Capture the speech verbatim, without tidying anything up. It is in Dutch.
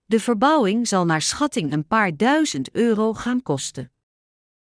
De verbouwing zal naar schatting een paar duizend euro gaan kosten.